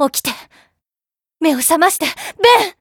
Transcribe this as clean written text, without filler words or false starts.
起きて。目を覚まして、ベン！